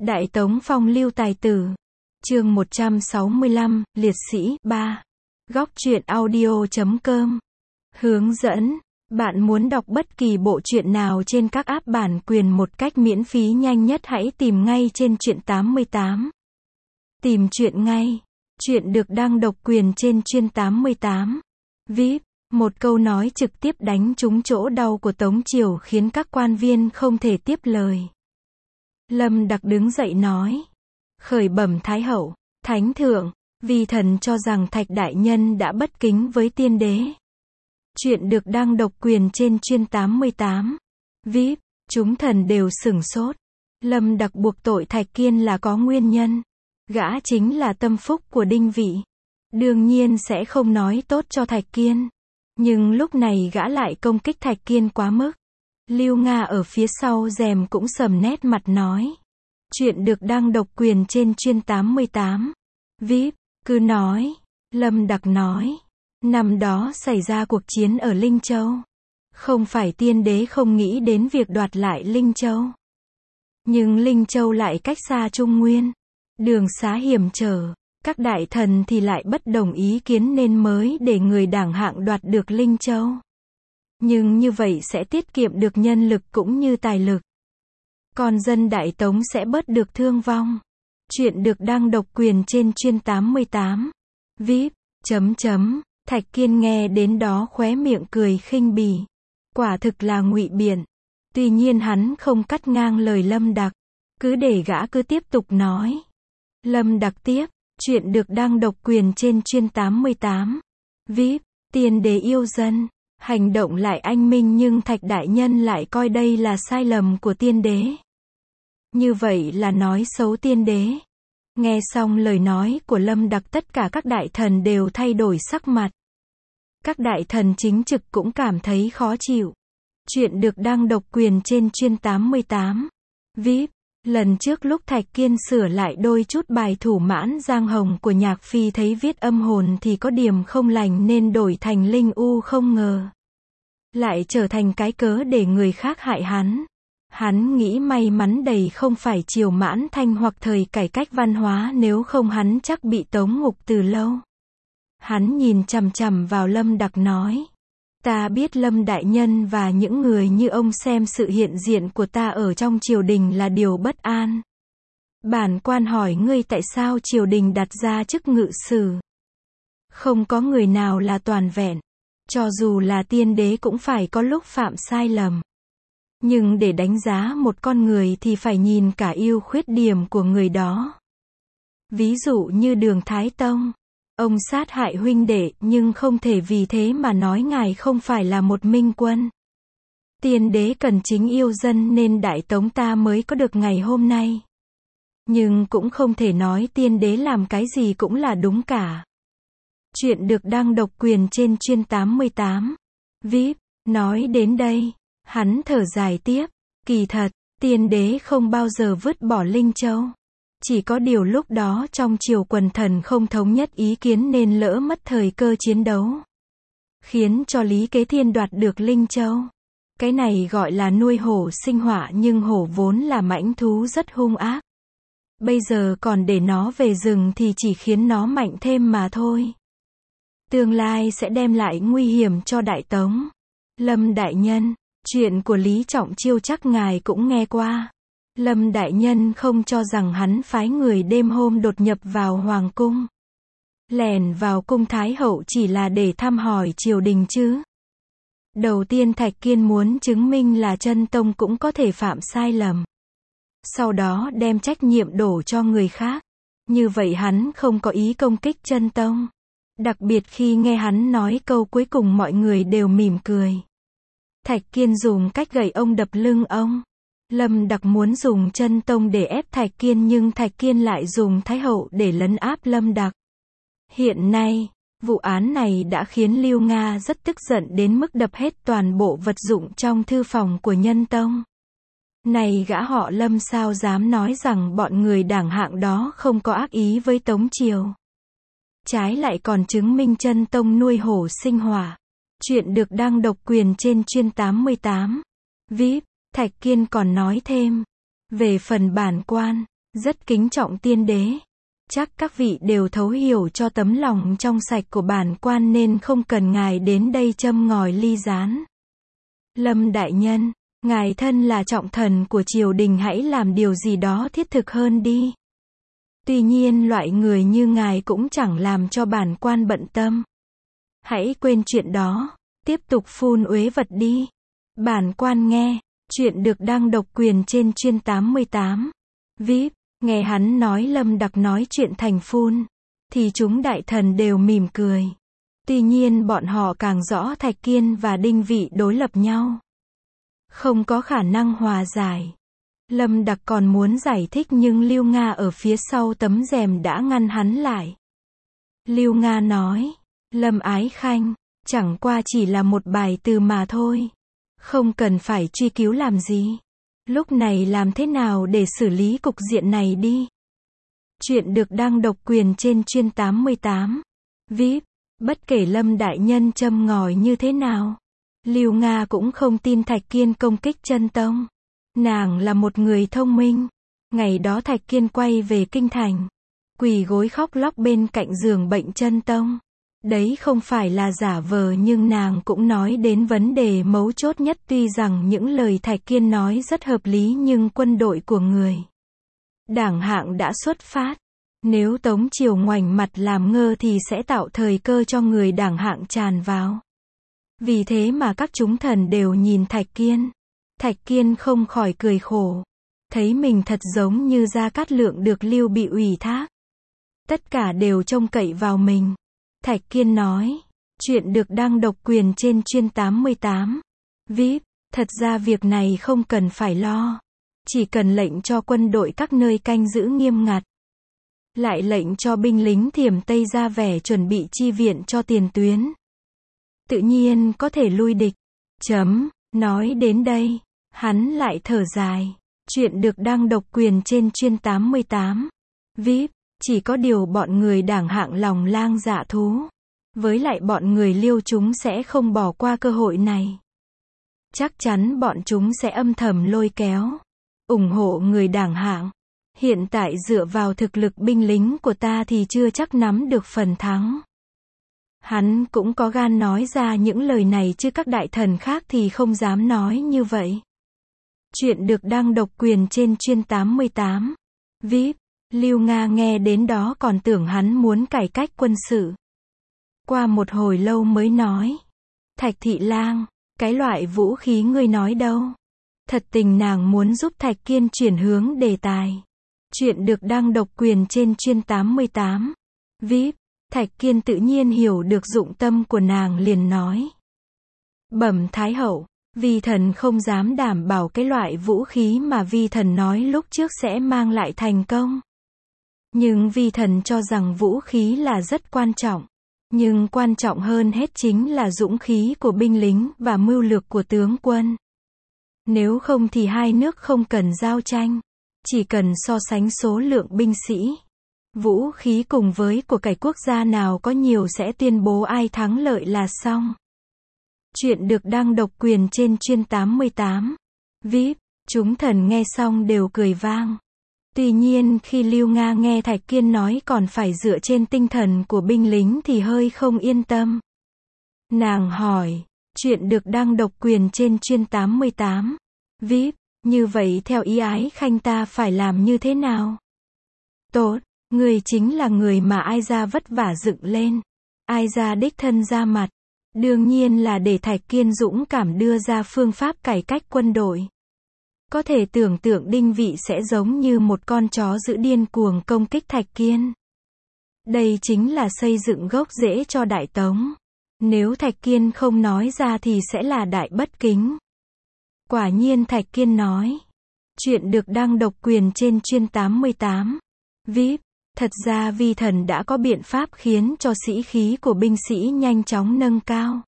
Đại Tống phong lưu tài tử. Chương 165, Liệt sĩ 3. Góc truyện audio.com. Hướng dẫn. Bạn muốn đọc bất kỳ bộ truyện nào trên các app bản quyền một cách miễn phí nhanh nhất hãy tìm ngay trên Truyện 88. Tìm truyện ngay. Truyện được đăng độc quyền trên Truyện 88. VIP. Một câu nói trực tiếp đánh trúng chỗ đau của Tống Triều khiến các quan viên không thể tiếp lời. Lâm Đặc đứng dậy nói. Khởi bẩm Thái Hậu, Thánh Thượng, vi thần cho rằng Thạch Đại Nhân đã bất kính với tiên đế. Chuyện được đăng độc quyền trên Truyện 88. VIP, chúng thần đều sửng sốt. Lâm Đặc buộc tội Thạch Kiên là có nguyên nhân. Gã chính là tâm phúc của Đinh Vị. Đương nhiên sẽ không nói tốt cho Thạch Kiên. Nhưng lúc này gã lại công kích Thạch Kiên quá mức. Lưu Nga ở phía sau rèm cũng sầm nét mặt nói. Chuyện được đăng độc quyền trên Truyện 88. VIP, cứ nói. Lâm Đặc nói. Năm đó xảy ra cuộc chiến ở Linh Châu. Không phải tiên đế không nghĩ đến việc đoạt lại Linh Châu. Nhưng Linh Châu lại cách xa Trung Nguyên. Đường xá hiểm trở. Các đại thần thì lại bất đồng ý kiến nên mới để người đảng hạng đoạt được Linh Châu. Nhưng như vậy sẽ tiết kiệm được nhân lực cũng như tài lực. Còn dân Đại Tống sẽ bớt được thương vong. Chuyện được đăng độc quyền trên Truyện 88. VIP. Thạch Kiên nghe đến đó khóe miệng cười khinh bỉ. Quả thực là ngụy biện. Tuy nhiên hắn không cắt ngang lời Lâm Đặc. Cứ để gã cứ tiếp tục nói. Lâm Đặc tiếp. Chuyện được đăng độc quyền trên Truyện 88. VIP. Tiên đế yêu dân. Hành động lại anh minh nhưng Thạch Đại Nhân lại coi đây là sai lầm của tiên đế. Như vậy là nói xấu tiên đế. Nghe xong lời nói của Lâm Đặc tất cả các đại thần đều thay đổi sắc mặt. Các đại thần chính trực cũng cảm thấy khó chịu. Chuyện được đăng độc quyền trên Truyện 88. VIP. Lần trước lúc Thạch Kiên sửa lại đôi chút bài Thủ Mãn Giang Hồng của Nhạc Phi thấy viết âm hồn thì có điểm không lành nên đổi thành Linh U không ngờ. Lại trở thành cái cớ để người khác hại hắn. Hắn nghĩ may mắn đầy không phải triều Mãn Thanh hoặc thời cải cách văn hóa nếu không hắn chắc bị tống ngục từ lâu. Hắn nhìn chằm chằm vào Lâm Đặc nói. Ta biết Lâm Đại Nhân và những người như ông xem sự hiện diện của ta ở trong triều đình là điều bất an. Bản quan hỏi ngươi tại sao triều đình đặt ra chức ngự sử. Không có người nào là toàn vẹn. Cho dù là tiên đế cũng phải có lúc phạm sai lầm. Nhưng để đánh giá một con người thì phải nhìn cả ưu khuyết điểm của người đó. Ví dụ như Đường Thái Tông. Ông sát hại huynh đệ nhưng không thể vì thế mà nói ngài không phải là một minh quân. Tiên đế cần chính yêu dân nên Đại Tống ta mới có được ngày hôm nay. Nhưng cũng không thể nói tiên đế làm cái gì cũng là đúng cả. Chuyện được đăng độc quyền trên Truyện 88. VIP. Nói đến đây, hắn thở dài tiếp. Kỳ thật, tiên đế không bao giờ vứt bỏ Linh Châu. Chỉ có điều lúc đó trong triều quần thần không thống nhất ý kiến nên lỡ mất thời cơ chiến đấu. Khiến cho Lý Kế Thiên đoạt được Linh Châu. Cái này gọi là nuôi hổ sinh họa nhưng hổ vốn là mãnh thú rất hung ác. Bây giờ còn để nó về rừng thì chỉ khiến nó mạnh thêm mà thôi. Tương lai sẽ đem lại nguy hiểm cho Đại Tống. Lâm Đại Nhân, chuyện của Lý Trọng Chiêu chắc ngài cũng nghe qua. Lâm Đại Nhân không cho rằng hắn phái người đêm hôm đột nhập vào Hoàng cung. Lẻn vào cung Thái Hậu chỉ là để thăm hỏi triều đình chứ. Đầu tiên Thạch Kiên muốn chứng minh là Chân Tông cũng có thể phạm sai lầm. Sau đó đem trách nhiệm đổ cho người khác. Như vậy hắn không có ý công kích Chân Tông. Đặc biệt khi nghe hắn nói câu cuối cùng mọi người đều mỉm cười. Thạch Kiên dùng cách gậy ông đập lưng ông. Lâm Đặc muốn dùng Chân Tông để ép Thạch Kiên nhưng Thạch Kiên lại dùng Thái Hậu để lấn áp Lâm Đặc. Hiện nay, vụ án này đã khiến Lưu Nga rất tức giận đến mức đập hết toàn bộ vật dụng trong thư phòng của Nhân Tông. Này gã họ Lâm sao dám nói rằng bọn người đảng hạng đó không có ác ý với Tống Triều. Trái lại còn chứng minh Chân Tông nuôi hổ sinh hỏa. Chuyện được đăng độc quyền trên Truyện 88. VIP. Thạch Kiên còn nói thêm. Về phần bản quan, Rất kính trọng tiên đế. Chắc các vị đều thấu hiểu cho tấm lòng trong sạch của bản quan nên không cần ngài đến đây châm ngòi ly gián. Lâm đại nhân, ngài thân là trọng thần của triều đình, hãy làm điều gì đó thiết thực hơn đi. Tuy nhiên loại người như ngài cũng chẳng làm cho bản quan bận tâm. Hãy quên chuyện đó, tiếp tục phun uế vật đi. Bản quan nghe. Chuyện được đăng độc quyền trên chuyên 88. VIP. Nghe hắn nói Lâm Đặc nói chuyện thành phun, thì chúng đại thần đều mỉm cười. Tuy nhiên bọn họ càng rõ Thạch Kiên và Đinh Vị đối lập nhau, không có khả năng hòa giải. Lâm Đặc còn muốn giải thích nhưng Lưu Nga ở phía sau tấm rèm đã ngăn hắn lại. Lưu Nga nói, Lâm Ái Khanh, chẳng qua chỉ là một bài từ mà thôi. Không cần phải truy cứu làm gì. Lúc này làm thế nào để xử lý cục diện này đi. Chuyện được đăng độc quyền trên chuyên 88. VIP. Bất kể Lâm đại nhân châm ngòi như thế nào, Lưu Nga cũng không tin Thạch Kiên công kích chân tông. Nàng là một người thông minh. Ngày đó Thạch Kiên quay về kinh thành, quỳ gối khóc lóc bên cạnh giường bệnh chân tông. Đấy không phải là giả vờ nhưng nàng cũng nói đến vấn đề mấu chốt nhất. Tuy rằng những lời Thạch Kiên nói rất hợp lý nhưng quân đội của người đảng hạng đã xuất phát. Nếu Tống Triều ngoảnh mặt làm ngơ thì sẽ tạo thời cơ cho người đảng hạng tràn vào. Vì thế mà các chúng thần đều nhìn Thạch Kiên. Thạch Kiên không khỏi cười khổ. Thấy mình thật giống như Gia Cát Lượng được Lưu Bị ủy thác. Tất cả đều trông cậy vào mình. Thạch Kiên nói, chuyện được đăng độc quyền trên chuyên 88. VIP. Thật ra việc này không cần phải lo. Chỉ cần lệnh cho quân đội các nơi canh giữ nghiêm ngặt. Lại lệnh cho binh lính Thiểm Tây ra vẻ chuẩn bị chi viện cho tiền tuyến. Tự nhiên có thể lui địch. Nói đến đây, hắn lại thở dài. Chuyện được đăng độc quyền trên chuyên 88. VIP. Chỉ có điều bọn người đảng hạng lòng lang dạ thú. Với lại bọn người Liêu chúng sẽ không bỏ qua cơ hội này. Chắc chắn bọn chúng sẽ âm thầm lôi kéo, ủng hộ người đảng hạng. Hiện tại dựa vào thực lực binh lính của ta thì chưa chắc nắm được phần thắng. Hắn cũng có gan nói ra những lời này chứ các đại thần khác thì không dám nói như vậy. Chuyện được đăng độc quyền trên chuyên 88. VIP. Lưu Nga nghe đến đó còn tưởng hắn muốn cải cách quân sự. Qua một hồi lâu mới nói. Thạch Thị Lang, cái loại vũ khí ngươi nói đâu? Thật tình nàng muốn giúp Thạch Kiên chuyển hướng đề tài. Chuyện được đăng độc quyền trên chuyên 88. VIP. Thạch Kiên tự nhiên hiểu được dụng tâm của nàng liền nói. Bẩm Thái Hậu, Vi thần không dám đảm bảo cái loại vũ khí mà Vi thần nói lúc trước sẽ mang lại thành công. Nhưng Vi thần cho rằng vũ khí là rất quan trọng. Nhưng quan trọng hơn hết chính là dũng khí của binh lính và mưu lược của tướng quân. Nếu không thì hai nước không cần giao tranh. Chỉ cần so sánh số lượng binh sĩ, vũ khí cùng với của cải quốc gia nào có nhiều sẽ tuyên bố ai thắng lợi là xong. Chuyện được đăng độc quyền trên chuyên 88. VIP. Chúng thần nghe xong đều cười vang. Tuy nhiên khi Lưu Nga nghe Thạch Kiên nói còn phải dựa trên tinh thần của binh lính thì hơi không yên tâm. Nàng hỏi, chuyện được đăng độc quyền trên chuyên 88. VIP. Như vậy theo ý Ái Khanh ta phải làm như thế nào? Tốt, người chính là người mà Ai Gia vất vả dựng lên. Ai Gia đích thân ra mặt. Đương nhiên là để Thạch Kiên dũng cảm đưa ra phương pháp cải cách quân đội. Có thể tưởng tượng Đinh Vị sẽ giống như một con chó dữ điên cuồng công kích Thạch Kiên. Đây chính là xây dựng gốc rễ cho Đại Tống. Nếu Thạch Kiên không nói ra thì sẽ là đại bất kính. Quả nhiên Thạch Kiên nói. Chuyện được đăng độc quyền trên chuyên 88. VIP. Thật ra Vi thần đã có biện pháp khiến cho sĩ khí của binh sĩ nhanh chóng nâng cao.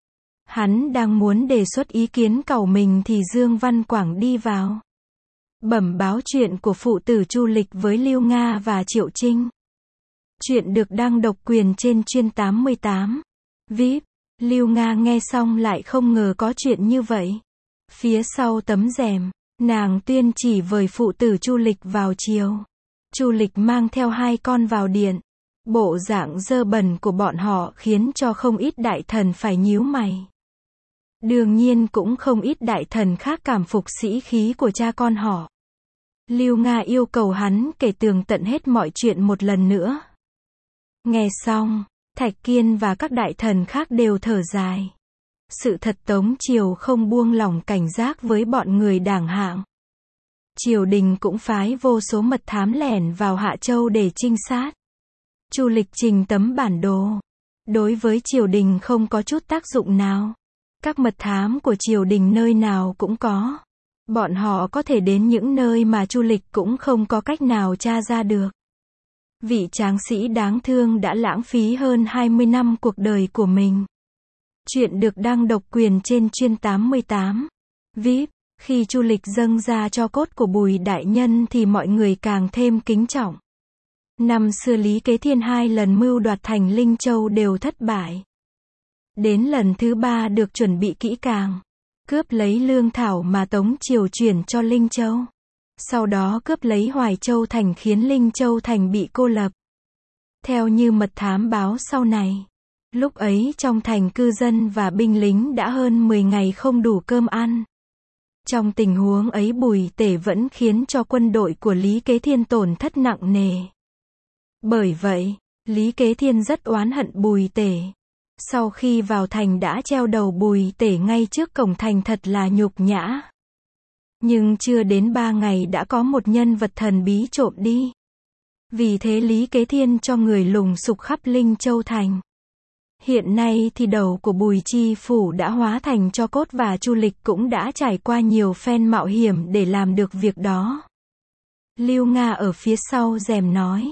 Hắn đang muốn đề xuất ý kiến cầu mình thì Dương Văn Quảng đi vào. Bẩm báo chuyện của phụ tử Chu Lịch với Lưu Nga và Triệu Trinh. Chuyện được đăng độc quyền trên chuyên 88. VIP. Lưu Nga nghe xong lại không ngờ có chuyện như vậy. Phía sau tấm rèm, nàng tuyên chỉ với phụ tử Chu Lịch vào chiều. Chu Lịch mang theo hai con vào điện. Bộ dạng dơ bẩn của bọn họ khiến cho không ít đại thần phải nhíu mày. Đương nhiên cũng không ít đại thần khác cảm phục sĩ khí của cha con họ. Lưu Nga yêu cầu hắn kể tường tận hết mọi chuyện một lần nữa. Nghe xong, Thạch Kiên và các đại thần khác đều thở dài. Sự thật Tống triều không buông lỏng cảnh giác với bọn người đảng hạng. Triều đình cũng phái vô số mật thám lẻn vào Hạ Châu để trinh sát. Chu Lịch trình tấm bản đồ. Đối với triều đình không có chút tác dụng nào. Các mật thám của triều đình nơi nào cũng có. Bọn họ có thể đến những nơi mà Chu Lịch cũng không có cách nào tra ra được. Vị tráng sĩ đáng thương đã lãng phí hơn 20 năm cuộc đời của mình. Chuyện được đăng độc quyền trên Chuyên 88. VIP, khi Chu Lịch dâng ra tro cốt của Bùi đại nhân thì mọi người càng thêm kính trọng. Năm xưa Lý Kế Thiên 2 lần mưu đoạt thành Linh Châu đều thất bại. Đến lần thứ 3 được chuẩn bị kỹ càng. Cướp lấy lương thảo mà Tống triều chuyển cho Linh Châu. Sau đó cướp lấy Hoài Châu thành khiến Linh Châu thành bị cô lập. Theo như mật thám báo sau này, lúc ấy trong thành cư dân và binh lính đã hơn 10 ngày không đủ cơm ăn. Trong tình huống ấy Bùi Tể vẫn khiến cho quân đội của Lý Kế Thiên tổn thất nặng nề. Bởi vậy, Lý Kế Thiên rất oán hận Bùi Tể. Sau khi vào thành đã treo đầu Bùi Tể ngay trước cổng thành, thật là nhục nhã. Nhưng chưa đến 3 ngày đã có một nhân vật thần bí trộm đi. Vì thế Lý Kế Thiên cho người lùng sục khắp Linh Châu thành. Hiện nay thì đầu của Bùi Chi Phủ đã hóa thành tro cốt và Chu Lịch cũng đã trải qua nhiều phen mạo hiểm để làm được việc đó. Lưu Nga ở phía sau rèm nói.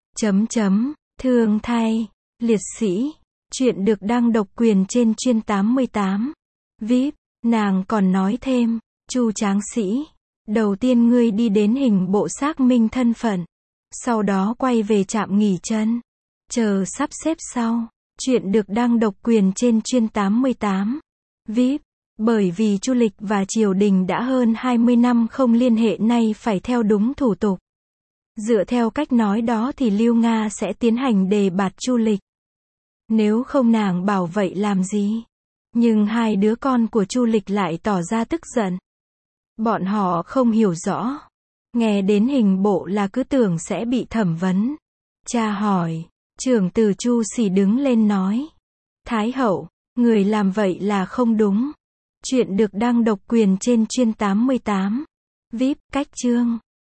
Thương thay, liệt sĩ. Chuyện được đăng độc quyền trên Chuyên 88. VIP, nàng còn nói thêm, Chu tráng sĩ, đầu tiên ngươi đi đến hình bộ xác minh thân phận. Sau đó quay về trạm nghỉ chân. Chờ sắp xếp sau. Chuyện được đăng độc quyền trên Chuyên 88. VIP, bởi vì Chu Lịch và triều đình đã hơn 20 năm không liên hệ, nay phải theo đúng thủ tục. Dựa theo cách nói đó thì Lưu Nga sẽ tiến hành đề bạt Chu Lịch. Nếu không nàng bảo vậy làm gì? Nhưng hai đứa con của Chu Lịch lại tỏ ra tức giận. Bọn họ không hiểu rõ. Nghe đến hình bộ là cứ tưởng sẽ bị thẩm vấn. Cha hỏi. Trưởng tử Chu Xỉ đứng lên nói. Thái hậu, người làm vậy là không đúng. Chuyện được đăng độc quyền trên Chuyên 88. VIP, cách chương.